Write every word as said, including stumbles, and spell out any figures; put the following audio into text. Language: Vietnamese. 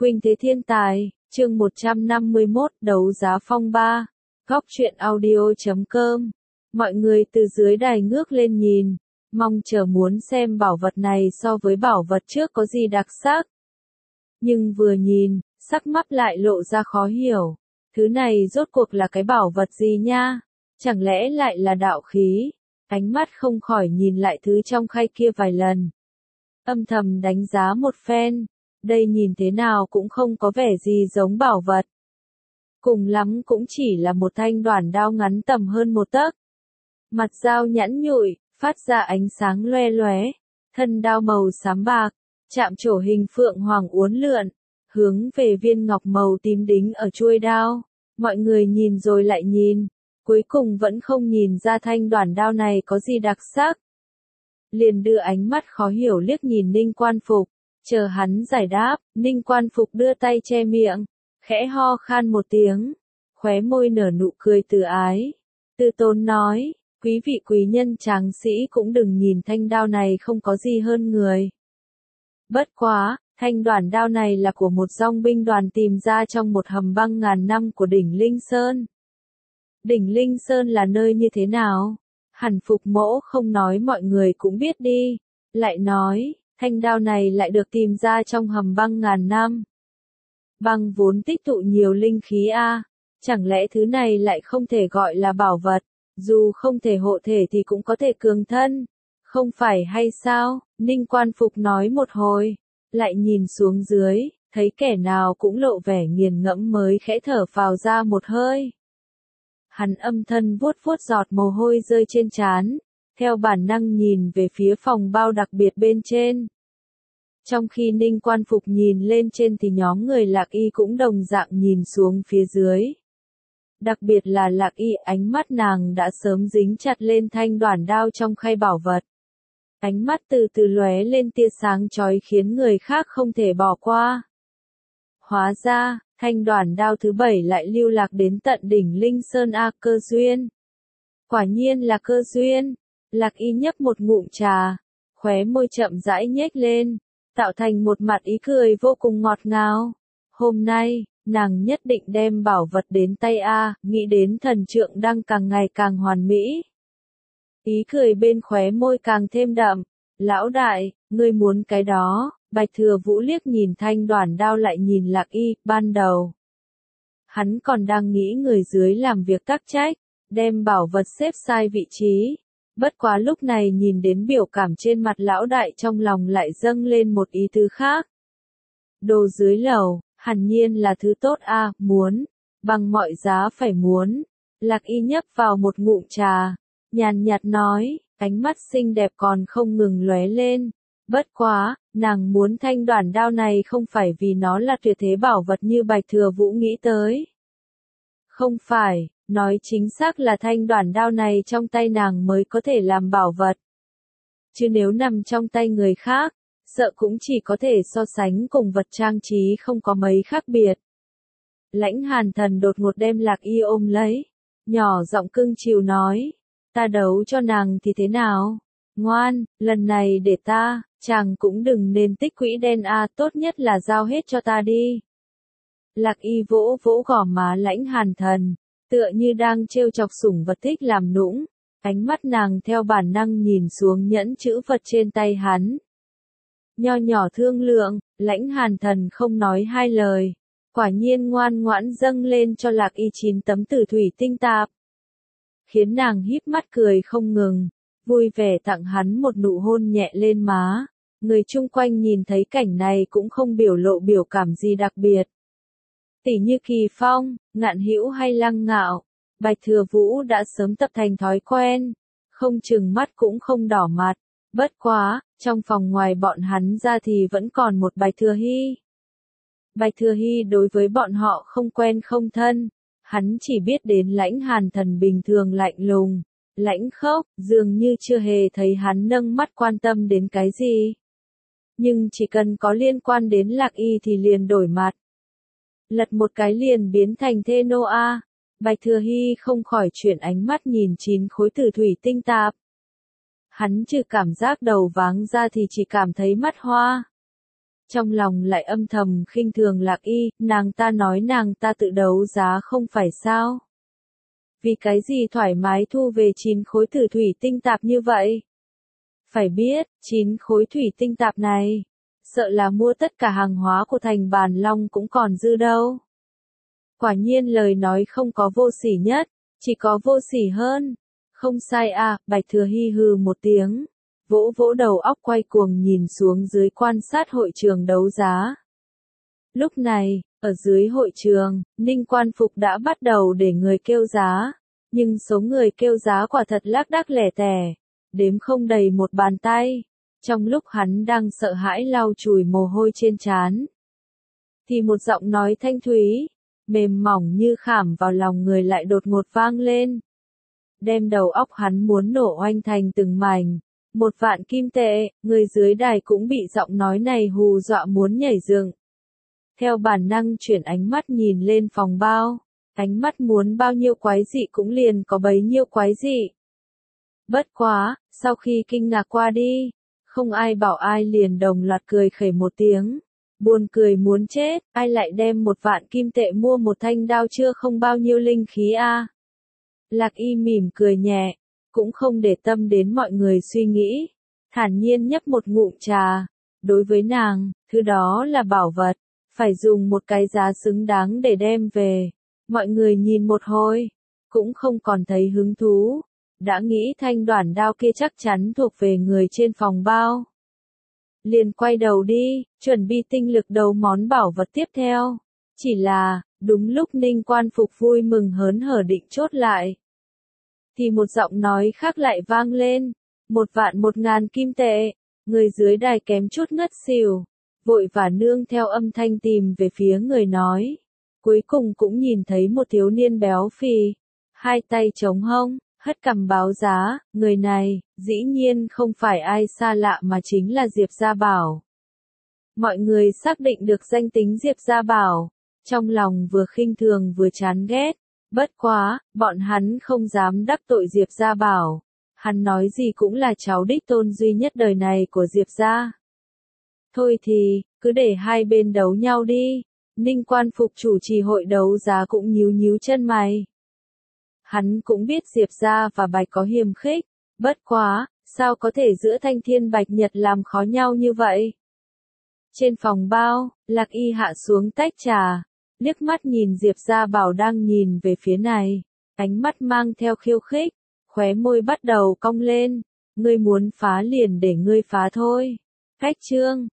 Khuynh thế thiên tài, chương một trăm năm mươi mốt, đấu giá phong ba. Góc truyện audio chấm com. Mọi người từ dưới đài ngước lên nhìn, mong chờ muốn xem bảo vật này so với bảo vật trước có gì đặc sắc. Nhưng vừa nhìn, sắc mắt lại lộ ra khó hiểu. Thứ này rốt cuộc là cái bảo vật gì nha? Chẳng lẽ lại là đạo khí? Ánh mắt không khỏi nhìn lại thứ trong khay kia vài lần. Âm thầm đánh giá một phen. Đây nhìn thế nào cũng không có vẻ gì giống bảo vật. Cùng lắm cũng chỉ là một thanh đoản đao ngắn tầm hơn một tấc. Mặt dao nhẵn nhụi, phát ra ánh sáng loe loé. Thân đao màu xám bạc, chạm trổ hình phượng hoàng uốn lượn, hướng về viên ngọc màu tím đính ở chuôi đao. Mọi người nhìn rồi lại nhìn, cuối cùng vẫn không nhìn ra thanh đoản đao này có gì đặc sắc. Liền đưa ánh mắt khó hiểu liếc nhìn Ninh Quan Phục. Chờ hắn giải đáp, Ninh Quan Phục đưa tay che miệng, khẽ ho khan một tiếng, khóe môi nở nụ cười từ ái. Tư Tốn nói, quý vị quý nhân tráng sĩ cũng đừng nhìn thanh đao này không có gì hơn người. Bất quá, thanh đoản đao này là của một dòng binh đoàn tìm ra trong một hầm băng ngàn năm của đỉnh Linh Sơn. Đỉnh Linh Sơn là nơi như thế nào? Hẳn Phục Mỗ không nói mọi người cũng biết đi, lại nói. Thanh đao này lại được tìm ra trong hầm băng ngàn năm. Băng vốn tích tụ nhiều linh khí a, à, chẳng lẽ thứ này lại không thể gọi là bảo vật, dù không thể hộ thể thì cũng có thể cường thân, không phải hay sao? Ninh Quan Phục nói một hồi, lại nhìn xuống dưới, thấy kẻ nào cũng lộ vẻ nghiền ngẫm mới khẽ thở phào ra một hơi. Hắn âm thầm vuốt vuốt giọt mồ hôi rơi trên trán. Theo bản năng nhìn về phía phòng bao đặc biệt bên trên. Trong khi Ninh Quan Phục nhìn lên trên thì nhóm người Lạc Y cũng đồng dạng nhìn xuống phía dưới. Đặc biệt là Lạc Y, ánh mắt nàng đã sớm dính chặt lên thanh đoản đao trong khay bảo vật. Ánh mắt từ từ lóe lên tia sáng chói khiến người khác không thể bỏ qua. Hóa ra, thanh đoản đao thứ bảy lại lưu lạc đến tận đỉnh Linh Sơn A, cơ duyên. Quả nhiên là cơ duyên. Lạc Y nhấp một ngụm trà, khóe môi chậm rãi nhếch lên, tạo thành một mặt ý cười vô cùng ngọt ngào. Hôm nay, nàng nhất định đem bảo vật đến tay A, nghĩ đến thần trượng đang càng ngày càng hoàn mỹ. Ý cười bên khóe môi càng thêm đậm. Lão đại, ngươi muốn cái đó? Bạch Thừa Vũ liếc nhìn thanh đoản đao lại nhìn Lạc Y. Ban đầu, hắn còn đang nghĩ người dưới làm việc tắc trách, đem bảo vật xếp sai vị trí. Bất quá lúc này nhìn đến biểu cảm trên mặt lão đại trong lòng lại dâng lên một ý tứ khác. Đồ dưới lầu, hẳn nhiên là thứ tốt a, à, muốn, bằng mọi giá phải muốn. Lạc Y nhấp vào một ngụm trà, nhàn nhạt nói, ánh mắt xinh đẹp còn không ngừng lóe lên. Bất quá, nàng muốn thanh đoản đao này không phải vì nó là tuyệt thế bảo vật như Bạch Thừa Vũ nghĩ tới. Không phải. Nói chính xác là thanh đoản đao này trong tay nàng mới có thể làm bảo vật. Chứ nếu nằm trong tay người khác, sợ cũng chỉ có thể so sánh cùng vật trang trí không có mấy khác biệt. Lãnh Hàn Thần đột ngột đem Lạc Y ôm lấy, nhỏ giọng cưng chiều nói, ta đấu cho nàng thì thế nào? Ngoan, lần này để ta, chàng cũng đừng nên tích quỹ đen a, à, tốt nhất là giao hết cho ta đi. Lạc Y vỗ vỗ gò má Lãnh Hàn Thần. Tựa như đang trêu chọc sủng vật thích làm nũng, ánh mắt nàng theo bản năng nhìn xuống nhẫn chữ vật trên tay hắn. Nho nhỏ thương lượng, Lãnh Hàn Thần không nói hai lời, quả nhiên ngoan ngoãn dâng lên cho Lạc Y chín tấm tử thủy tinh tạp. Khiến nàng híp mắt cười không ngừng, vui vẻ tặng hắn một nụ hôn nhẹ lên má. Người chung quanh nhìn thấy cảnh này cũng không biểu lộ biểu cảm gì đặc biệt. Tỉ như Kỳ Phong, Ngạn Hữu hay Lăng Ngạo, Bạch Thừa Vũ đã sớm tập thành thói quen, không chừng mắt cũng không đỏ mặt. Bất quá, trong phòng ngoài bọn hắn ra thì vẫn còn một Bạch Thừa Hy. Bạch Thừa Hy đối với bọn họ không quen không thân, hắn chỉ biết đến Lãnh Hàn Thần bình thường lạnh lùng, lãnh khốc, dường như chưa hề thấy hắn nâng mắt quan tâm đến cái gì. Nhưng chỉ cần có liên quan đến Lạc Y thì liền đổi mặt. Lật một cái liền biến thành thê nô a. Bạch Thừa Hy không khỏi chuyển ánh mắt nhìn chín khối tử thủy tinh tạp. Hắn trừ cảm giác đầu váng ra thì chỉ cảm thấy mắt hoa. trong lòng lại âm thầm khinh thường Lạc Y, nàng ta nói nàng ta tự đấu giá không phải sao? Vì cái gì thoải mái thu về chín khối tử thủy tinh tạp như vậy? Phải biết, chín khối thủy tinh tạp này, sợ là mua tất cả hàng hóa của thành Bàn Long cũng còn dư đâu. Quả nhiên lời nói không có vô sỉ nhất, chỉ có vô sỉ hơn. Không sai à, Bạch Thừa hi hừ một tiếng, vỗ vỗ đầu óc quay cuồng nhìn xuống dưới quan sát hội trường đấu giá. Lúc này, ở dưới hội trường, Ninh Quan Phục đã bắt đầu để người kêu giá, nhưng số người kêu giá quả thật lác đác lẻ tẻ, đếm không đầy một bàn tay. Trong lúc hắn đang sợ hãi lau chùi mồ hôi trên trán, thì một giọng nói thanh thúy, mềm mỏng như khảm vào lòng người lại đột ngột vang lên. Đem đầu óc hắn muốn nổ oanh thành từng mảnh. Một vạn kim tệ, người dưới đài cũng bị giọng nói này hù dọa muốn nhảy dựng. Theo bản năng chuyển ánh mắt nhìn lên phòng bao, ánh mắt muốn bao nhiêu quái dị cũng liền có bấy nhiêu quái dị. Bất quá, sau khi kinh ngạc qua đi, không ai bảo ai liền đồng loạt cười khẩy một tiếng. Buồn cười muốn chết, ai lại đem một vạn kim tệ mua một thanh đao chưa không bao nhiêu linh khí a? Lạc Y mỉm cười nhẹ, cũng không để tâm đến mọi người suy nghĩ, thản nhiên nhấp một ngụm trà. Đối với nàng, thứ đó là bảo vật, phải dùng một cái giá xứng đáng để đem về. Mọi người nhìn một hồi, cũng không còn thấy hứng thú, đã nghĩ thanh đoản đao kia chắc chắn thuộc về người trên phòng bao. Liền quay đầu đi, chuẩn bị tinh lực đấu món bảo vật tiếp theo. Chỉ là, đúng lúc Ninh Quan Phục vui mừng hớn hở định chốt lại, thì một giọng nói khác lại vang lên, một vạn một ngàn kim tệ. Người dưới đài kém chút ngất xỉu, vội và nương theo âm thanh tìm về phía người nói. Cuối cùng cũng nhìn thấy một thiếu niên béo phì, hai tay chống hông, hất cằm báo giá. Người này, dĩ nhiên không phải ai xa lạ mà chính là Diệp Gia Bảo. Mọi người xác định được danh tính Diệp Gia Bảo, trong lòng vừa khinh thường vừa chán ghét. Bất quá, bọn hắn không dám đắc tội Diệp Gia Bảo. Hắn nói gì cũng là cháu đích tôn duy nhất đời này của Diệp Gia. Thôi thì, cứ để hai bên đấu nhau đi. Ninh Quan Phục chủ trì hội đấu giá cũng nhíu nhíu chân mày. Hắn cũng biết Diệp Gia và Bạch có hiềm khích. Bất quá, sao có thể giữa Thanh Thiên Bạch Nhật làm khó nhau như vậy? Trên phòng bao, Lạc Y hạ xuống tách trà, liếc mắt nhìn Diệp Gia Bảo đang nhìn về phía này, ánh mắt mang theo khiêu khích, khóe môi bắt đầu cong lên. Ngươi muốn phá liền để ngươi phá thôi. Cách chương